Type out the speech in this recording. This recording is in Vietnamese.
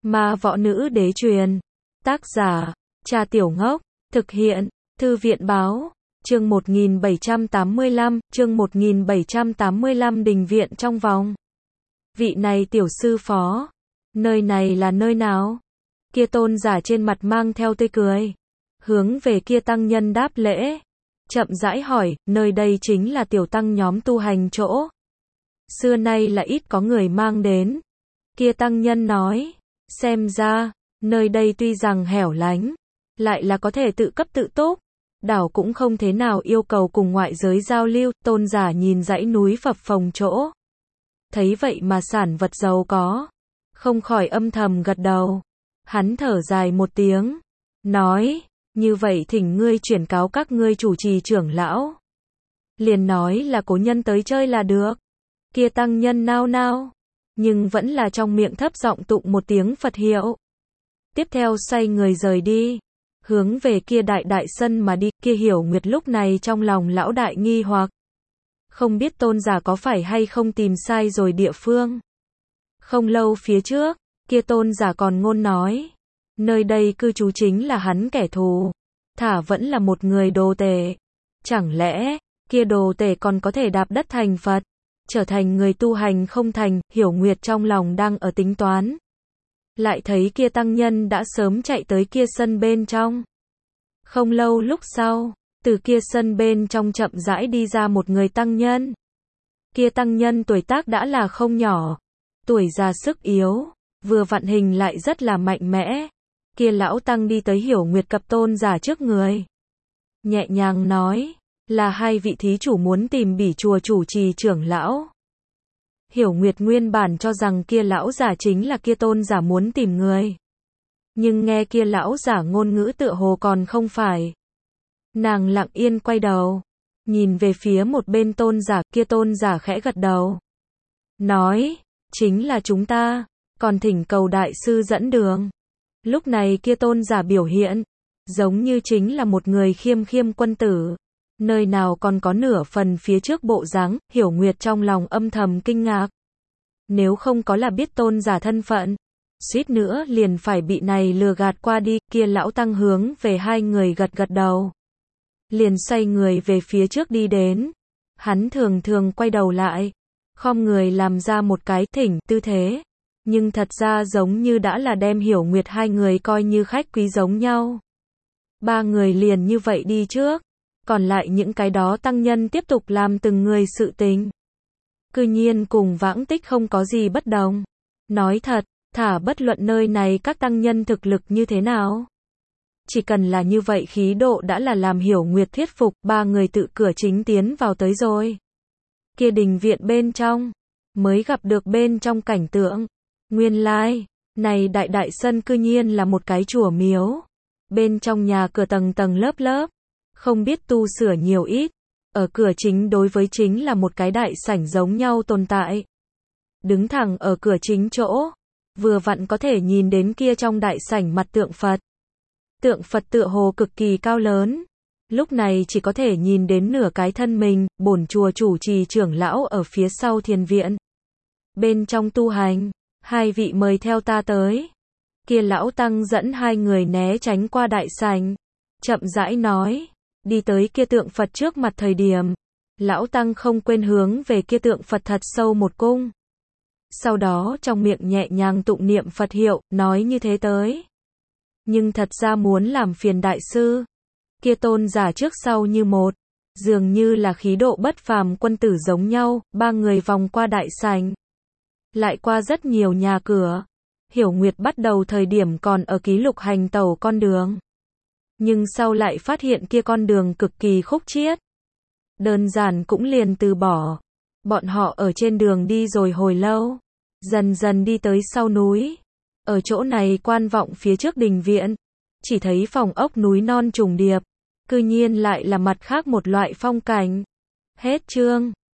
Ma Võ Nữ Đế truyền. Tác giả, Cha Tiểu Ngốc. Thực hiện, Thư viện Báo. Chương 1785, đình viện trong vòng. Vị này tiểu sư phó. Nơi này là nơi nào? Kia tôn giả trên mặt mang theo tươi cười. Hướng về kia tăng nhân đáp lễ. Chậm rãi hỏi, nơi đây chính là tiểu tăng nhóm tu hành chỗ. Xưa nay là ít có người mang đến. Kia tăng nhân nói, xem ra, nơi đây tuy rằng hẻo lánh, lại là có thể tự cấp tự túc. Đảo cũng không thế nào yêu cầu cùng ngoại giới giao lưu. Tôn giả nhìn dãy núi phập phồng chỗ. Thấy vậy mà sản vật giàu có. Không khỏi âm thầm gật đầu. Hắn thở dài một tiếng. Nói, như vậy thỉnh ngươi chuyển cáo các ngươi chủ trì trưởng lão. Liền nói là cố nhân tới chơi là được. Kia tăng nhân nao nao. Nhưng vẫn là trong miệng thấp giọng tụng một tiếng Phật hiệu. Tiếp theo xoay người rời đi. Hướng về kia đại sân mà đi. Kia Hiểu Nguyệt lúc này trong lòng lão đại nghi hoặc. Không biết tôn giả có phải hay không tìm sai rồi địa phương. Không lâu phía trước, kia tôn giả còn ngôn nói. Nơi đây cư trú chính là hắn kẻ thù. Thả vẫn là một người đồ tể. Chẳng lẽ, kia đồ tể còn có thể đạp đất thành Phật. Trở thành người tu hành không thành. Hiểu Nguyệt trong lòng đang ở tính toán. Lại thấy kia tăng nhân đã sớm chạy tới kia sân bên trong. Không lâu lúc sau, từ kia sân bên trong chậm rãi đi ra một người tăng nhân. Kia tăng nhân tuổi tác đã là không nhỏ. Tuổi già sức yếu, vừa vặn hình lại rất là mạnh mẽ. Kia lão tăng đi tới Hiểu Nguyệt cập tôn giả trước người. Nhẹ nhàng nói, là hai vị thí chủ muốn tìm Bỉ chùa chủ trì trưởng lão. Hiểu Nguyệt nguyên bản cho rằng kia lão giả chính là kia tôn giả muốn tìm người. Nhưng nghe kia lão giả ngôn ngữ tựa hồ còn không phải. Nàng lặng yên quay đầu. Nhìn về phía một bên tôn giả, kia tôn giả khẽ gật đầu. Nói, chính là chúng ta, còn thỉnh cầu đại sư dẫn đường. Lúc này kia tôn giả biểu hiện, giống như chính là một người khiêm khiêm quân tử. Nơi nào còn có nửa phần phía trước bộ dáng. Hiểu Nguyệt trong lòng âm thầm kinh ngạc. Nếu không có là biết tôn giả thân phận, suýt nữa liền phải bị này lừa gạt qua đi. Kia lão tăng hướng về hai người gật gật đầu. Liền xoay người về phía trước đi đến. Hắn thường thường quay đầu lại, khom người làm ra một cái thỉnh tư thế. Nhưng thật ra giống như đã là đem Hiểu Nguyệt hai người coi như khách quý giống nhau. Ba người liền như vậy đi trước. Còn lại những cái đó tăng nhân tiếp tục làm từng người sự tình. Cư nhiên cùng vãng tích không có gì bất đồng. Nói thật, thả bất luận nơi này các tăng nhân thực lực như thế nào. Chỉ cần là như vậy khí độ đã là làm Hiểu Nguyệt thuyết phục. Ba người tự cửa chính tiến vào tới rồi. Kia đình viện bên trong, mới gặp được bên trong cảnh tượng. Nguyên lai, này đại sân cư nhiên là một cái chùa miếu. Bên trong nhà cửa tầng tầng lớp lớp. Không biết tu sửa nhiều ít. Ở cửa chính đối với chính là một cái đại sảnh giống nhau tồn tại. Đứng thẳng ở cửa chính chỗ, vừa vặn có thể nhìn đến kia trong đại sảnh mặt tượng Phật. Tượng Phật tựa hồ cực kỳ cao lớn. Lúc này chỉ có thể nhìn đến nửa cái thân mình. Bổn chùa chủ trì trưởng lão ở phía sau thiền viện. Bên trong tu hành, hai vị mời theo ta tới. Kia lão tăng dẫn hai người né tránh qua đại sảnh. Chậm rãi nói. Đi tới kia tượng Phật trước mặt thời điểm, lão tăng không quên hướng về kia tượng Phật thật sâu một cung. Sau đó trong miệng nhẹ nhàng tụng niệm Phật hiệu, nói như thế tới. Nhưng thật ra muốn làm phiền đại sư. Kia tôn giả trước sau như một, dường như là khí độ bất phàm quân tử giống nhau. Ba người vòng qua đại sảnh, lại qua rất nhiều nhà cửa. Hiểu Nguyệt bắt đầu thời điểm còn ở ký lục hành tẩu con đường. Nhưng sau lại phát hiện kia con đường cực kỳ khúc chiết. Đơn giản cũng liền từ bỏ. Bọn họ ở trên đường đi rồi hồi lâu. Dần dần đi tới sau núi. Ở chỗ này quan vọng phía trước đình viện. Chỉ thấy phòng ốc núi non trùng điệp. Cư nhiên lại là mặt khác một loại phong cảnh. Hết chương.